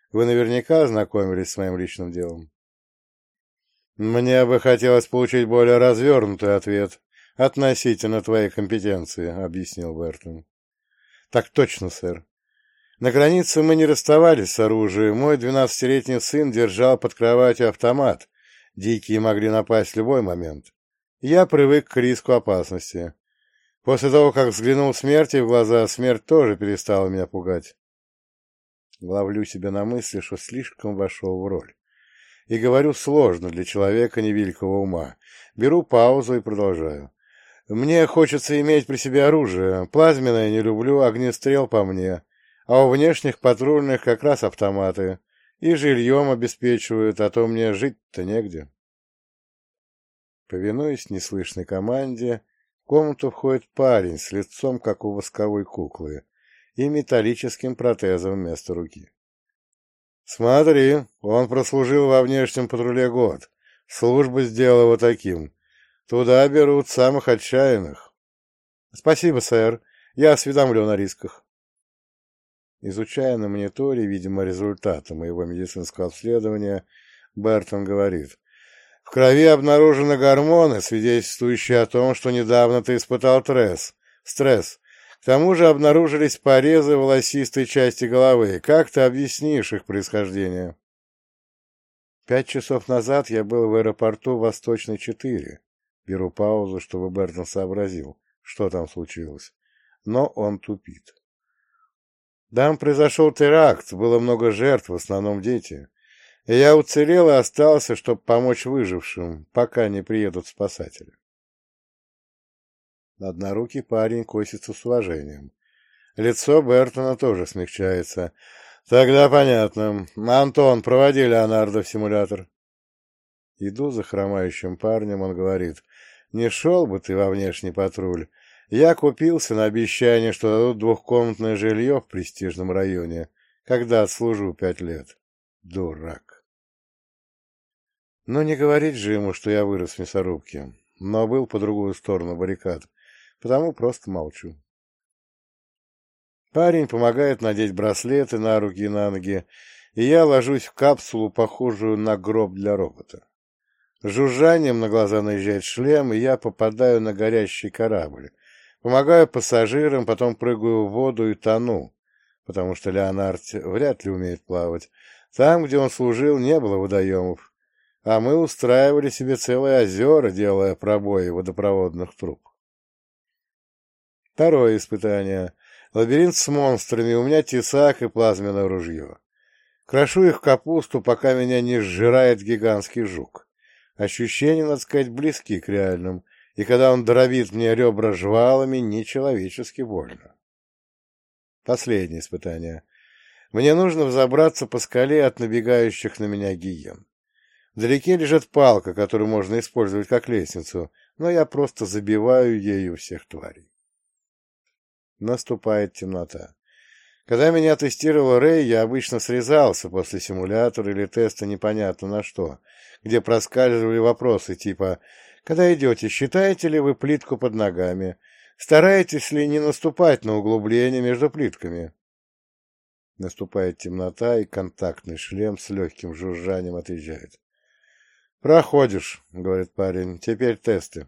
Вы наверняка ознакомились с моим личным делом. Мне бы хотелось получить более развернутый ответ относительно твоей компетенции, объяснил Бертон. Так точно, сэр. На границе мы не расставались с оружием. Мой 12-летний сын держал под кроватью автомат. Дикие могли напасть в любой момент. Я привык к риску опасности. После того, как взглянул смерти в глаза, смерть тоже перестала меня пугать. Ловлю себя на мысли, что слишком вошел в роль. И говорю сложно для человека невеликого ума. Беру паузу и продолжаю. Мне хочется иметь при себе оружие. Плазменное не люблю, огнестрел по мне. А у внешних патрульных как раз автоматы. И жильем обеспечивают, а то мне жить-то негде. Повинуясь неслышной команде, в комнату входит парень с лицом, как у восковой куклы, и металлическим протезом вместо руки. «Смотри, он прослужил во внешнем патруле год. Служба сделала его таким. Туда берут самых отчаянных». «Спасибо, сэр. Я осведомлен о рисках». Изучая на мониторе, видимо, результаты моего медицинского обследования, Бертон говорит: «В крови обнаружены гормоны, свидетельствующие о том, что недавно ты испытал стресс. К тому же обнаружились порезы в волосистой части головы. Как ты объяснишь их происхождение?» 5 часов назад я был в аэропорту Восточный 4. Беру паузу, чтобы Бертон сообразил, что там случилось. Но он тупит. Там произошел теракт, было много жертв, в основном дети. И я уцелел и остался, чтобы помочь выжившим, пока не приедут спасатели. Однорукий парень косится с уважением. Лицо Бертона тоже смягчается. «Тогда понятно. Антон, проводи Леонардо в симулятор». Иду за хромающим парнем, он говорит: «Не шел бы ты во внешний патруль. Я купился на обещание, что дадут двухкомнатное жилье в престижном районе, когда отслужу 5 лет. Дурак». Но не говорить же ему, что я вырос в мясорубке, но был по другую сторону баррикад, потому просто молчу. Парень помогает надеть браслеты на руки и на ноги, и я ложусь в капсулу, похожую на гроб для робота. Жужжанием на глаза наезжает шлем, и я попадаю на горящий корабль. Помогаю пассажирам, потом прыгаю в воду и тону, потому что Леонард вряд ли умеет плавать. Там, где он служил, не было водоемов, а мы устраивали себе целые озера, делая пробои водопроводных труб. Второе испытание. Лабиринт с монстрами, у меня тесак и плазменное ружье. Крошу их в капусту, пока меня не сжирает гигантский жук. Ощущения, надо сказать, близки к реальным, и когда он дробит мне ребра жвалами, нечеловечески больно. Последнее испытание. Мне нужно взобраться по скале от набегающих на меня гиен. Вдалеке лежит палка, которую можно использовать как лестницу, но я просто забиваю ею всех тварей. Наступает темнота. Когда меня тестировал Рэй, я обычно срезался после симулятора или теста непонятно на что, где проскальзывали вопросы типа: «Когда идете, считаете ли вы плитку под ногами? Стараетесь ли не наступать на углубление между плитками?» Наступает темнота, и контактный шлем с легким жужжанием отъезжает. «Проходишь», — говорит парень, — «теперь тесты».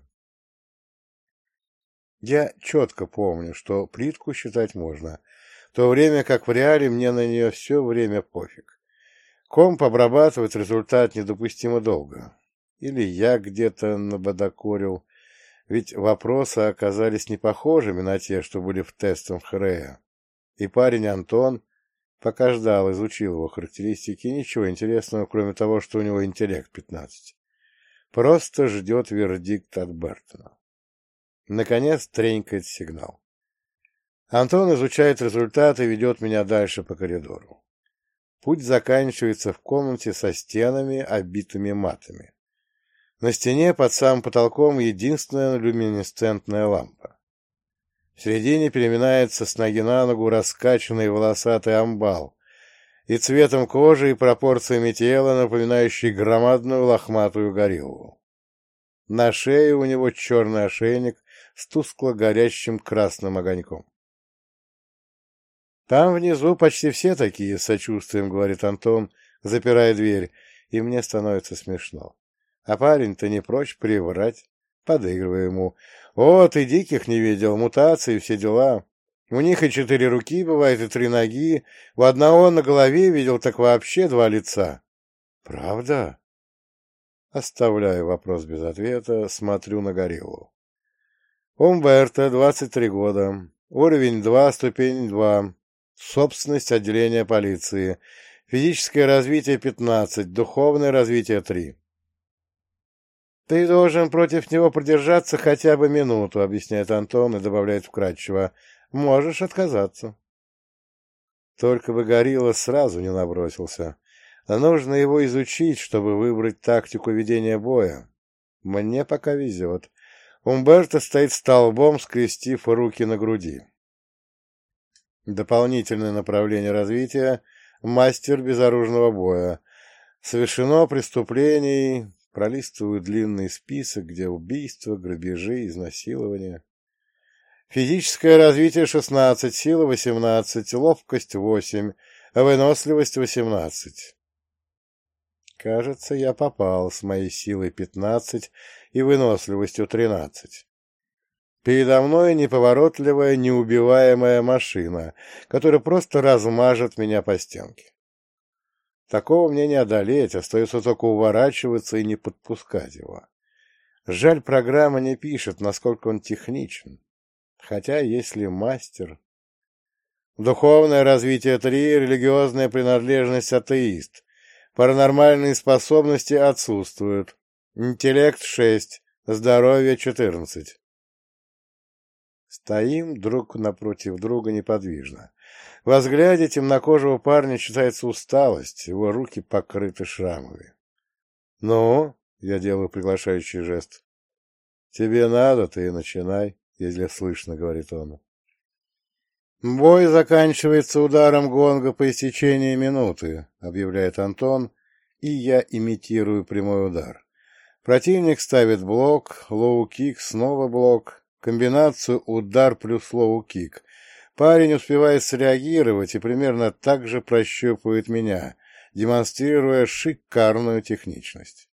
Я четко помню, что плитку считать можно, в то время как в реале мне на нее все время пофиг. Комп обрабатывает результат недопустимо долго. Или я где-то набодокорил, ведь вопросы оказались не похожими на те, что были в тестах Хрея. И парень Антон, пока ждал, изучил его характеристики, ничего интересного, кроме того, что у него интеллект 15. Просто ждет вердикт от Бертона. Наконец тренькает сигнал. Антон изучает результаты и ведет меня дальше по коридору. Путь заканчивается в комнате со стенами, обитыми матами. На стене под самым потолком единственная люминесцентная лампа. В середине переминается с ноги на ногу раскачанный волосатый амбал, и цветом кожи и пропорциями тела напоминающий громадную лохматую гориллу. На шее у него черный ошейник с тускло горящим красным огоньком. Там внизу почти все такие, с сочувствием говорит Антон, запирая дверь, и мне становится смешно. А парень-то не прочь приврать. Подыгрываю ему. О, ты диких не видел, мутации, все дела. У них и 4 руки бывает, и 3 ноги. У одного на голове видел так вообще 2 лица. Правда? Оставляю вопрос без ответа, смотрю на гориллу. Умберто, 23 года. Уровень 2, ступень 2. Собственность отделения полиции. Физическое развитие 15, духовное развитие 3. «Ты должен против него продержаться хотя бы минуту», — объясняет Антон и добавляет вкратчиво. «Можешь отказаться». Только бы горилла сразу не набросился. А нужно его изучить, чтобы выбрать тактику ведения боя. Мне пока везет. Умберто стоит столбом, скрестив руки на груди. Дополнительное направление развития — мастер безоружного боя. Совершено преступлений... Пролистываю длинный список, где убийства, грабежи, изнасилования. Физическое развитие 16, сила 18, ловкость 8, выносливость 18. Кажется, я попал с моей силой 15 и выносливостью 13. Передо мной неповоротливая, неубиваемая машина, которая просто размажет меня по стенке. Такого мне не одолеть, остается только уворачиваться и не подпускать его. Жаль, программа не пишет, насколько он техничен. Хотя, если мастер... Духовное развитие 3, религиозная принадлежность атеист. Паранормальные способности отсутствуют. Интеллект 6, здоровье 14. Стоим друг напротив друга неподвижно. Во взгляде темнокожего парня читается усталость, его руки покрыты шрамами. «Ну?» — я делаю приглашающий жест. «Тебе надо, ты и начинай», — если слышно, — говорит он. «Бой заканчивается ударом гонга по истечении минуты», — объявляет Антон, и я имитирую прямой удар. Противник ставит блок, лоу-кик, снова блок, комбинацию удар плюс лоу-кик. Парень успевает среагировать и примерно так же прощупывает меня, демонстрируя шикарную техничность.